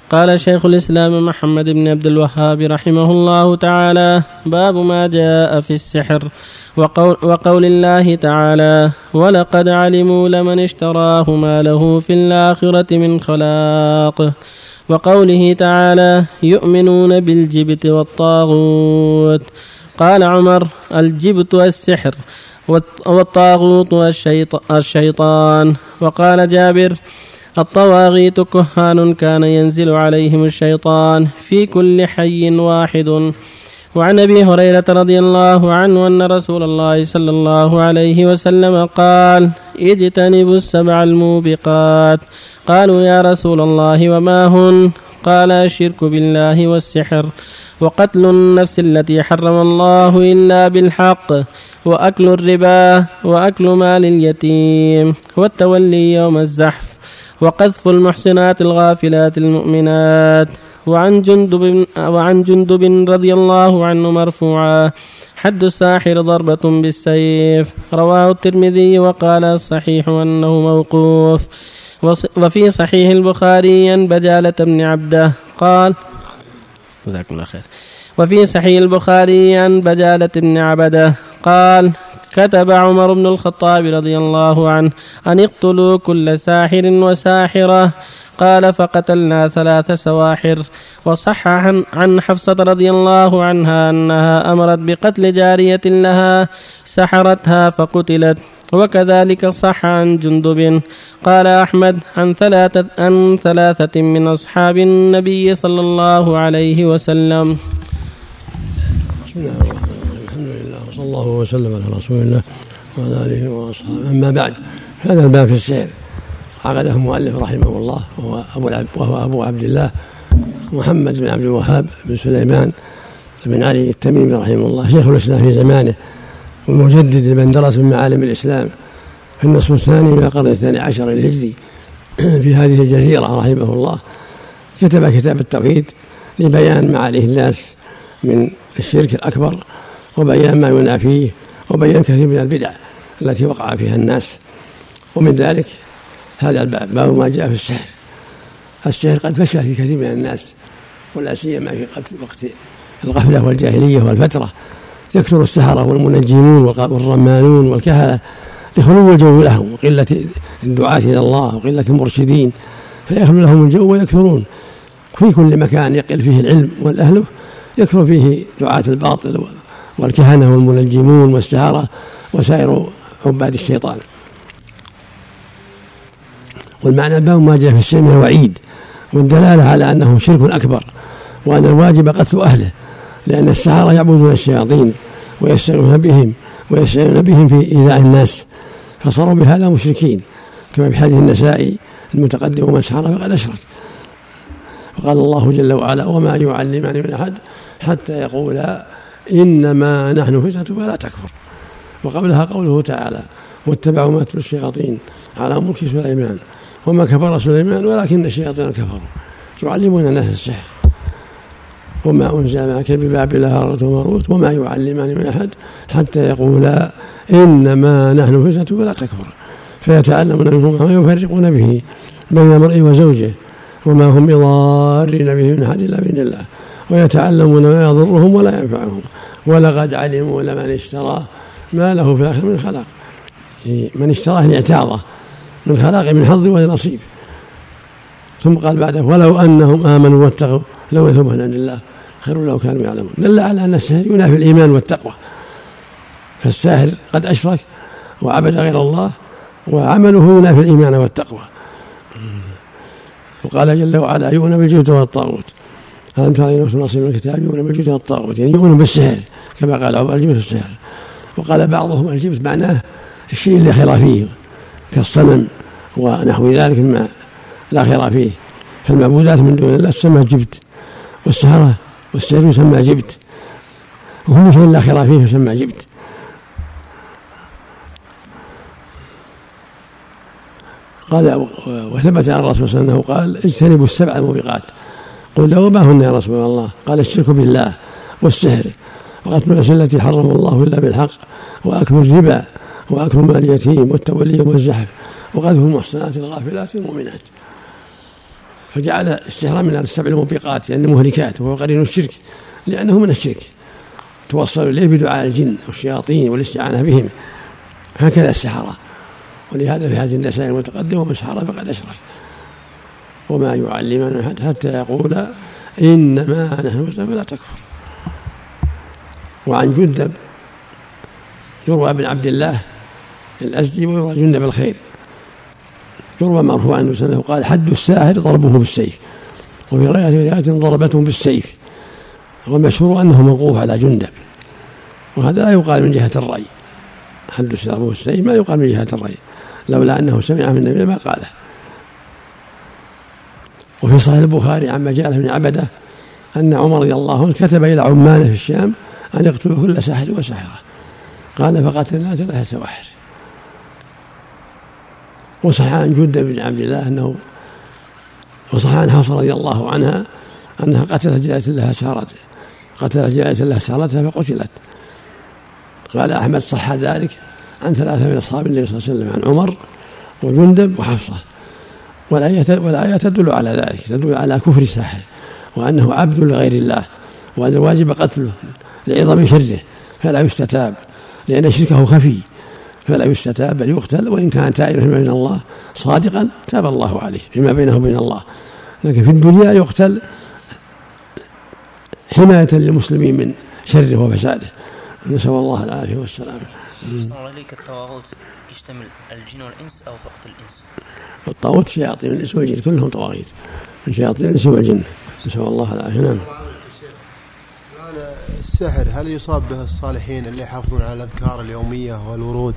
قال شيخ الإسلام محمد بن عبد الوهاب رحمه الله تعالى: باب ما جاء في السحر، وقول الله تعالى: ولقد علموا لمن اشتراه ما له في الآخرة من خلاق، وقوله تعالى: يؤمنون بالجبت والطاغوت. قال عمر: الجبت السحر، والطاغوت الشيطان. وقال جابر: الطواغيت كهان كان ينزل عليهم الشيطان في كل حي واحد. وعن أبي هريرة رضي الله عنه أن رسول الله صلى الله عليه وسلم قال: اجتنبوا السبع الموبقات. قالوا: يا رسول الله وما هن؟ قال: الشرك بالله والسحر، وقتل النفس التي حرم الله إلا بالحق، وأكل الربا، وأكل مال اليتيم، والتولي يوم الزحف، وقذف المحسنات الغافلات المؤمنات. وعن جندب رضي الله عنه مرفوعا: حد الساحر ضربة بالسيف. رواه الترمذي وقال الصحيح أنه موقوف. وفي صحيح البخاري عن بجالة بن عبده قال: جزاكم الله خير. وفي صحيح البخاري عن بجالة بن عبده قال: كتب عمر بن الخطاب رضي الله عنه أن اقتلوا كل ساحر وساحرة. قال: فقتلنا 3 سواحر. وصح عن حفصة رضي الله عنها أنها أمرت بقتل جارية لها سحرتها فقتلت. وكذلك صح عن جندب. قال أحمد: عن 3 من أصحاب النبي صلى الله عليه وسلم. بسم الله الرحمن الرحيم. الحمد لله وصلى الله وسلم على رسول الله وعلى آله وأصحابه. أما بعد، هذا الباب في السحر عقده المؤلف رحمه الله، وهو أبو عبد الله محمد بن عبد الوهاب بن سليمان بن علي التميمي رحمه الله، شيخ الإسلام في زمانه، ومجدد لمن درس من معالم الإسلام في النصف الثاني من القرن 12 الهجري في هذه الجزيرة رحمه الله. كتب كتاب التوحيد لبيان ما عليه الناس من الشرك الأكبر، وبيان ما ينافيه، وبيان كثير من البدع التي وقع فيها الناس. ومن ذلك هذا الباب، باب ما جاء في السحر. السحر قد فشى في كثير من الناس، ولا سيما في وقت الغفلة والجاهلية والفترة، يكثر السحرة والمنجمون والرمانون والكهنة لخلو الجو لهم، وقلة الدعاة إلى الله، وقلة المرشدين، فيخلو لهم الجو ويكثرون في كل مكان يقل فيه العلم والأهله، يكثر فيه دعاة الباطل والكهنة والمنجمون والسحرة وسائر عباد الشيطان. والمعنى باب ما جاء في السحر من الوعيد والدلالة على أنه شرك أكبر، وأن الواجب قتل أهله، لأن السحرة يعبدون الشياطين ويستعينون بهم في إيذاء الناس، فصاروا بهذا مشركين، كما في حديث النسائي المتقدم: ومن سحر فقد أشرك. وقال الله جل وعلا: وما يعلمان من أحد حتى يقولا إنما نحن فتنة فلا تكفر. وقبلها قوله تعالى: واتبعوا ما تتلو الشياطين على ملك سليمان وما كفر سليمان ولكن الشياطين كفروا يعلمون الناس السحر وما أنزل معك ببابل هاروت وماروت وما يعلمان من أحد حتى يقولا إنما نحن فتنة فلا تكفر، فيتعلمون منهما ما يفرقون به بين المرء وزوجه وما هم بضارين به من أحد إلا بإذن الله، ويتعلمون ما يضرهم ولا ينفعهم، ولقد علموا لمن اشتراه ما له في الآخرة من خلاق. من اشتراه اعتاضه من خلاق من حظ ونصيب. ثم قال بعده: ولو أنهم آمنوا واتقوا لو يثوبوا عند الله خير لو كانوا يعلمون. دل على أن السحر ينافي الإيمان والتقوى، فالساحر قد أشرك وعبد غير الله، وعمله ينافي الإيمان والتقوى. وقال جل وعلا: يؤمنون بالجبت والطاغوت. ألم تر أن نصيب من الكتاب يؤمنون بالجبت والطاغوت، يعني يؤمنون بالسحر كما قال عمر: الجبت والسحر. وقال بعضهم: الجبت معناه الشيء اللي خير فيه كالصنم ونحو ذلك مما لا خير فيه، فالمعبودات من دون الله تسمى جبت، والسحر يسمى جبت، وكل شيء لا خير فيه يسمى جبت. قال: وثبت عن الرسول صلى الله عليه وسلم قال: اجتنبوا السبع الموبقات. قلنا: وما هن يا رسول الله؟ قال: الشرك بالله والسحر وقتل النفس التي حرم الله إلا بالحق وأكل الربا وأكل مال اليتيم والتولي يوم الزحف وقذف المحسنات الغافلات المؤمنات. فجعل السحر من السبع الموبقات لأنه مهلكات وهو قرين الشرك لأنه من الشرك توصل إليه بدعاء الجن والشياطين والاستعانة بهم. هكذا السحرة. ولهذا في هذه النسائل المتقدمة ومن سحر فقد أشرك وما يعلمان حتى يقول إنما نحن مسلمون فلا تكفر. وعن جندب يروى بن عبد الله الأزدي ويروى جندب الخير يروى مرفوعا عنه قال حد الساحر ضربه بالسيف وفي رواية ضربته بالسيف. والمشهور أنه موقوف على جندب وهذا لا يقال من جهة الرأي. حد الساحر ضربه بالسيف ما يقال من جهة الرأي لولا أنه سمع من النبي ما قاله. وفي صحيح البخاري عن مجالة بن عبده أن عمر رضي الله عنه كتب إلى عمانه في الشام أن يقتلوا كل ساحر وساحرة قال فقتلنا 3 سواحر. وصح عن جندب بن عبد الله أنه وصح عن حفصة رضي الله عنها أنها قتلت جارية لها سارتها فقتلت. قال أحمد صح ذلك عن 3 من أصحاب النبي صلى الله عليه وسلم عن عمر وجندب وحفصة. والآية تدل على ذلك تدل على كفر الساحر وأنه عبد لغير الله وأن الواجب قتله لعظم شره فلا يستتاب لأن شركه خفي فلا يستتاب بل يقتل وإن كان تائبا فيما بين الله صادقا تاب الله عليه فيما بينه وبين الله. لكن في الدنيا يقتل حماية للمسلمين من شره وفساده. نسأل الله العافية والسلام. عليك الطواغوت يشتمل الجن والإنس أو فقط الإنس؟ الطاغوت شياطين الإنس والجن كلهم طواغيت من شياطين الإنس والجن. نسأل الله العافية. نعم. السحر هل يصاب به الصالحين اللي يحافظون على الأذكار اليومية والورود؟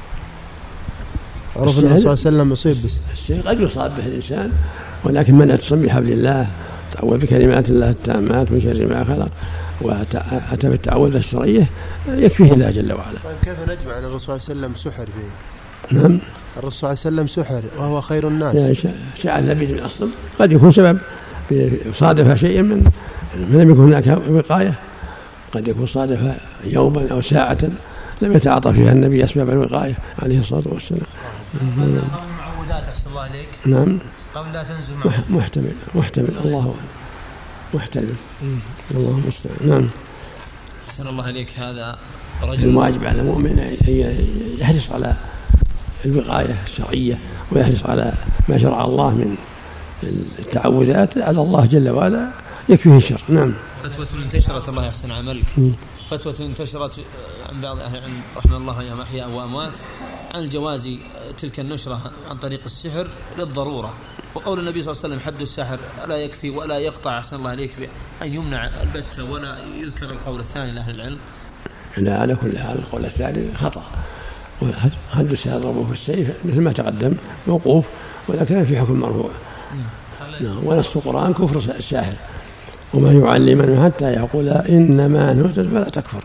عرف النبي صلى الله عليه وسلم يصيب السحر قد يصاب به الإنسان ولكن من اتصم بحبل الله تعوذ بكلمات الله التامات من شر ما خلق وأتى بالتعوذ الشرعية يكفيه الله جل وعلا. طيب كيف نجمع أن الرسول صلى الله عليه وسلم سحر فيه؟ نعم. الرسول صلى الله عليه وسلم سحر وهو خير الناس. يعني شاع اللبيد من أصل قد يكون سبب صادف شيئا من لم يكن هناك وقاية قد يكون صادف يوما أو ساعة لم يتعاطى فيها النبي أسباب الوقاية عليه الصلاة والسلام. المعوذات أحسن الله عليك. نعم. قبل لا تنزل محتمل الله محتمل الله المستعان. نعم. أحسن الله عليك. هذا رجل الواجب على المؤمن أن يحرص على الوقاية الشرعية ويحرص على ما شرع الله من التعوذات على الله جل وعلا يكفيه الشر. نعم. فتوى انتشرت الله يحسن عملك فتوى انتشرت عن بعض أهل العلم رحمه الله يا أحياء وأموات عن جواز تلك النشرة عن طريق السحر للضرورة وقول النبي صلى الله عليه وسلم حد الساحر لا يكفي ولا يقطع أحسن الله عليك أن يمنع البتة ولا يذكر القول الثاني لأهل العلم. لا على كل حال القول الثاني خطأ. حد الساحر ضربه في السيف مثل ما تقدم موقوف ولكن في حكم مرفوع. ونص القرآن كفر الساحر وما يعلمن حتى يقول إنما نهتد فلا تكفر.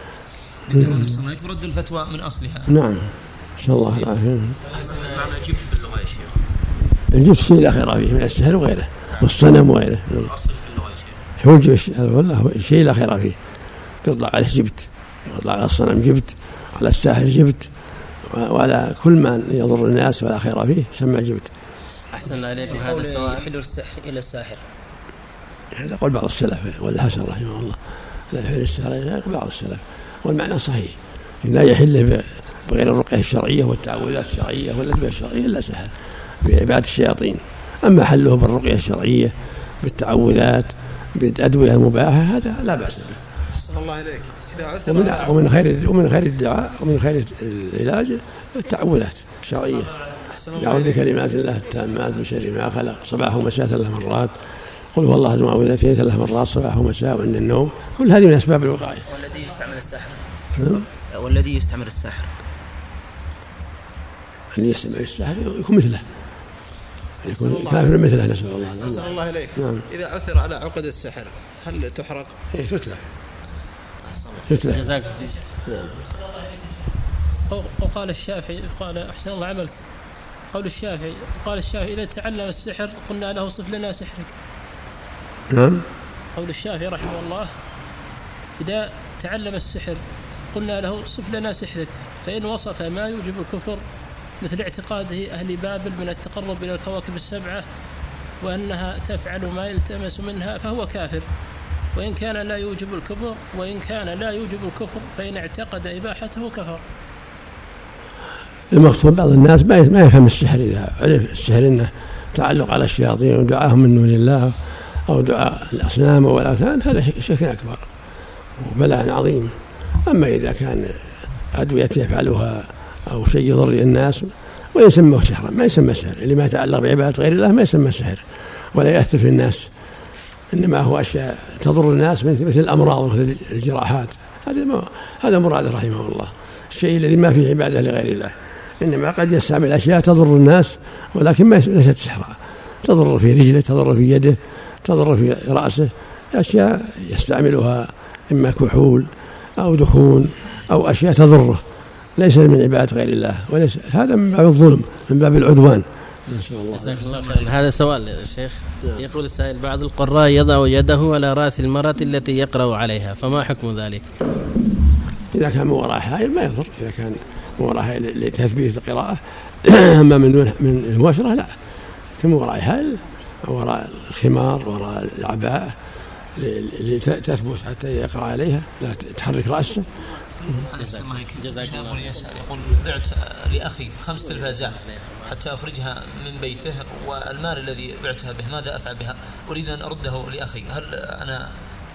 رد الفتوى من أصلها. نعم. نسأل الله العافية. الجبت شيء لا خير فيه من السحر وغيره والصنم وغيره. هو الشيء لا خير فيه يطلع عليه جبت يطلع على الصنم جبت على الساحر جبت وعلى كل ما يضر الناس ولا خير فيه سمى جبت. أحسن الله عليكم. هذا سواء يحل إلى الساحر هذا قول بعض السلف والحسن رحمه الله لا يحل السحر إلى بعض السلف والمعنى صحيح لا يحل بغير الرقية الشرعية والتعوذات الشرعية والأدوية الشرعية إلا سحر بعبادة الشياطين. أما حله بالرقية الشرعية بالتعوذات بالأدوية المباحة هذا لا بأس به. أحسن الله عليك. ومن خير الدعاء ومن خير العلاج التعوذات الشرعية يعوذ بكلمات الله التامات من شر ما خلق صباح ومساء 3 مرات قل هو الله معوذتين 3 مرات صباح ومساء وعند النوم كل هذه من أسباب الوقاية. والذي يستعمل الساحر والذي يستعمل الساحر اللي يستعمل الساحر يكون مثله يكون كافر مثله. نسأل الله. أحسن الله عليك. نعم. إذا عثر على عقد السحر هل تحرق؟ تتلى. جزاك الله. وقال الشافعي قال أحسن الله عملك قال الشافعي إذا تعلم السحر قلنا له صف لنا سحرك. نعم. قول الشافعي رحمه الله إذا تعلم السحر قلنا له صف لنا سحرك فإن وصف ما يوجب الكفر مثل اعتقاده أهل بابل من التقرب إلى الكواكب السبعة وأنها تفعل ما يلتمس منها فهو كافر، وإن كان لا يوجب الكفر، وإن كان لا يوجب الكفر فإن اعتقد إباحته كفر. المقصود بعض الناس ما يفهم السحر، إذا عرف السحر إنه تعلق على الشياطين ودعاهم من دون الله أو دعاء الأصنام والأوثان، هذا شرك أكبر وبلاء عظيم. أما إذا كان أدوية يفعلها أو شيء يضر الناس ويسمى سحرا، ما يسمى سحر. اللي ما يتعلق بعبادة غير الله ما يسمى سحر ولا يأثر في الناس، إنما هو أشياء تضر الناس مثل الأمراض ومثل الجراحات. هذا مراده رحمه الله، الشيء الذي ما فيه عبادة لغير الله. إنما قد يستعمل أشياء تضر الناس ولكن ليست سحرا، تضر في رجله، تضر في يده، تضر في رأسه، أشياء يستعملها إما كحول أو دخون أو أشياء تضره، ليس من عبادة غير الله، وليس هذا من باب الظلم، من باب العدوان. نسأل الله. هذا سؤال يا شيخ. يقول السائل: بعض القراء يضع يده على رأس المرأة التي يقرأ عليها، فما حكم ذلك؟ إذا كان وراء حائل ما يضر، إذا كان وراء حائل لتثبيت القراءة. أما من المباشرة لا، كم وراء حائل أو وراء الخمار وراء العباءة لتثبت حتى يقرأ عليها، لا تحرك رأسه. جزاك الله. يقول: بعت لأخي 5 تلفازات حتى أخرجها من بيته، والمال الذي بعتها به ماذا أفعل بها؟ أريد أن أرده لأخي، هل أنا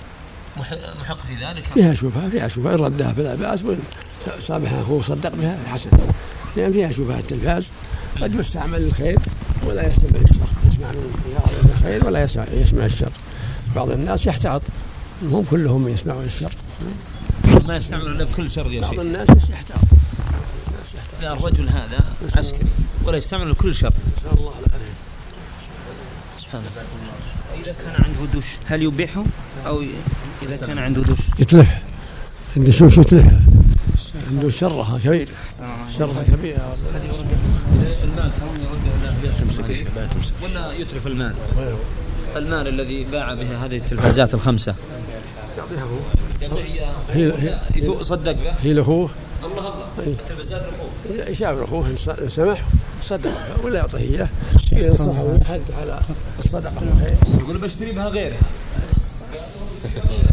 محق في ذلك؟ فيها شبهة، إن ردها فلا بأس، وإن صابها أخوه صدق بها حسن، لأن فيها شبهة. التلفاز قد يستعمل الخير ولا يستعمل الشر، يسمع من الخير ولا يسمع الشر. بعض الناس يحتاط، هم كلهم يسمعون الشر، ما يستعملون إلا بكل شر يا شيخ. بعض الناس يحتاط. لا، الرجل هذا عسكري ولا يستعمل كل شر. نسأل الله العافية. سبحان الله. إذا كان عنده دش هل يبيحه؟ أو إذا كان عنده دش يتلف، الدشوش يتلف، عنده شرها كبير، شرها كبير. المال ولا يتلف المال؟ المال الذي باع بها هذه التلفازات 5 يعطيها يصدق به، هي لأخوه. الله التلفازات لأخوه، يشاور أخوه إن سمح صدق ولا يعطيه إياه، ينصحه ويحث على الصدقة والخير. يقول بشتري بها غيرها.